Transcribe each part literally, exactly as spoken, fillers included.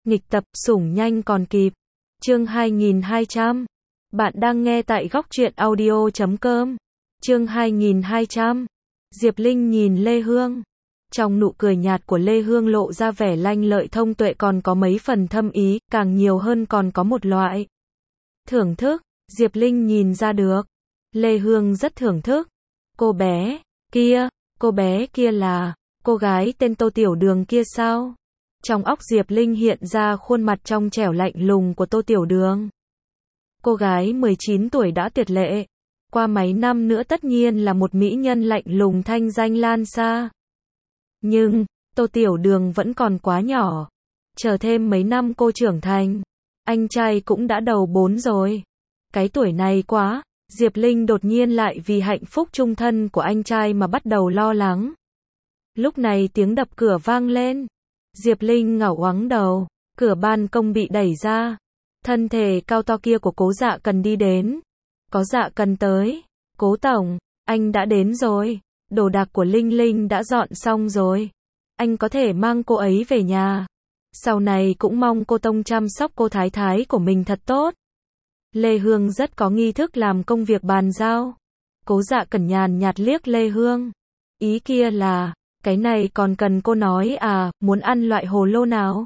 Nghịch tập, sủng nhanh còn kịp. Chương hai nghìn hai trăm. Bạn đang nghe tại góc truyện audio chấm com. Chương hai nghìn hai trăm. Diệp Linh nhìn Lê Hương. Trong nụ cười nhạt của Lê Hương lộ ra vẻ lanh lợi thông tuệ, còn có mấy phần thâm ý, càng nhiều hơn còn có một loại thưởng thức. Diệp Linh nhìn ra được. Lê Hương rất thưởng thức. Cô bé kia, cô bé kia là cô gái tên Tô Tiểu Đường kia sao? Trong óc Diệp Linh hiện ra khuôn mặt trong trẻo lạnh lùng của Tô Tiểu Đường. Cô gái mười chín tuổi đã tuyệt lệ. Qua mấy năm nữa tất nhiên là một mỹ nhân lạnh lùng thanh danh lan xa. Nhưng, Tô Tiểu Đường vẫn còn quá nhỏ. Chờ thêm mấy năm cô trưởng thành. Anh trai cũng đã đầu bốn rồi. Cái tuổi này quá. Diệp Linh đột nhiên lại vì hạnh phúc chung thân của anh trai mà bắt đầu lo lắng. Lúc này tiếng đập cửa vang lên. Diệp Linh ngẩng ngoắng đầu. Cửa ban công bị đẩy ra. Thân thể cao to kia của Cố Dạ Cần đi đến. Có Dạ Cần tới. Cố tổng, anh đã đến rồi. Đồ đạc của Linh Linh đã dọn xong rồi. Anh có thể mang cô ấy về nhà. Sau này cũng mong cô Tông chăm sóc cô thái thái của mình thật tốt. Lê Hương rất có nghi thức làm công việc bàn giao. Cố Dạ Cần nhàn nhạt liếc Lê Hương. Ý kia là, cái này còn cần cô nói à, muốn ăn loại hồ lô nào?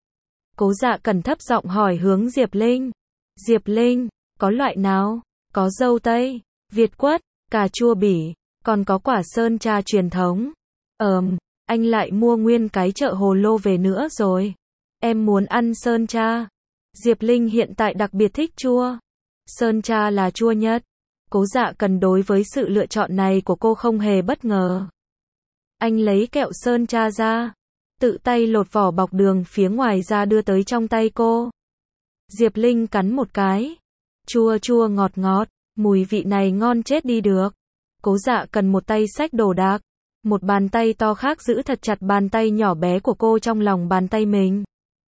Cố Dạ Cần thấp giọng hỏi hướng Diệp Linh. Diệp Linh, có loại nào? Có dâu tây, Việt quất, cà chua bỉ, còn có quả sơn tra truyền thống. Ờm, anh lại mua nguyên cái chợ hồ lô về nữa rồi. Em muốn ăn sơn tra. Diệp Linh hiện tại đặc biệt thích chua. Sơn tra là chua nhất. Cố Dạ Cần đối với sự lựa chọn này của cô không hề bất ngờ. Anh lấy kẹo sơn tra ra. Tự tay lột vỏ bọc đường phía ngoài ra đưa tới trong tay cô. Diệp Linh cắn một cái. Chua chua ngọt ngọt. Mùi vị này ngon chết đi được. Cố Dạ Cần một tay xách đồ đạc. Một bàn tay to khác giữ thật chặt bàn tay nhỏ bé của cô trong lòng bàn tay mình.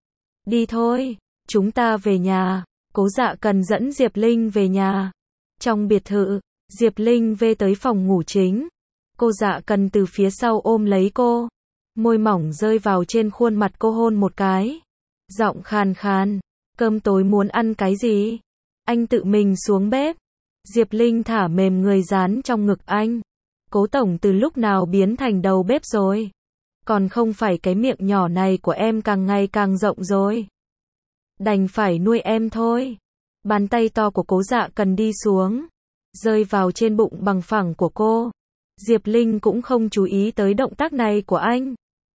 Đi thôi. Chúng ta về nhà. Cố Dạ Cần dẫn Diệp Linh về nhà. Trong biệt thự, Diệp Linh về tới phòng ngủ chính. Cô Dạ Cần từ phía sau ôm lấy cô. Môi mỏng rơi vào trên khuôn mặt cô hôn một cái. Giọng khàn khàn. Cơm tối muốn ăn cái gì? Anh tự mình xuống bếp. Diệp Linh thả mềm người dán trong ngực anh. Cố tổng từ lúc nào biến thành đầu bếp rồi? Còn không phải cái miệng nhỏ này của em càng ngày càng rộng rồi. Đành phải nuôi em thôi. Bàn tay to của Cố Dạ Cần đi xuống. Rơi vào trên bụng bằng phẳng của cô. Diệp Linh cũng không chú ý tới động tác này của anh.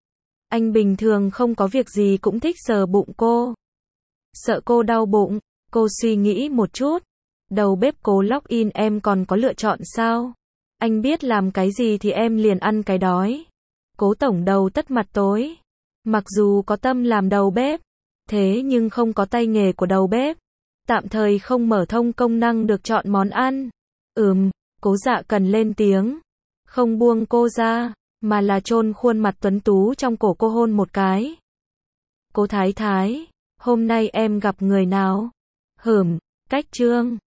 Anh bình thường không có việc gì cũng thích sờ bụng cô. Sợ cô đau bụng. Cô suy nghĩ một chút. Đầu bếp Cố log in em còn có lựa chọn sao? Anh biết làm cái gì thì em liền ăn cái đói. Cố tổng đầu tất mặt tối. Mặc dù có tâm làm đầu bếp, thế nhưng không có tay nghề của đầu bếp. Tạm thời không mở thông công năng được chọn món ăn. Ừm, Cố Dạ Cần lên tiếng. Không buông cô ra, mà là chôn khuôn mặt tuấn tú trong cổ cô hôn một cái. Cố thái thái, hôm nay em gặp người nào? Hửm, Cách Trương.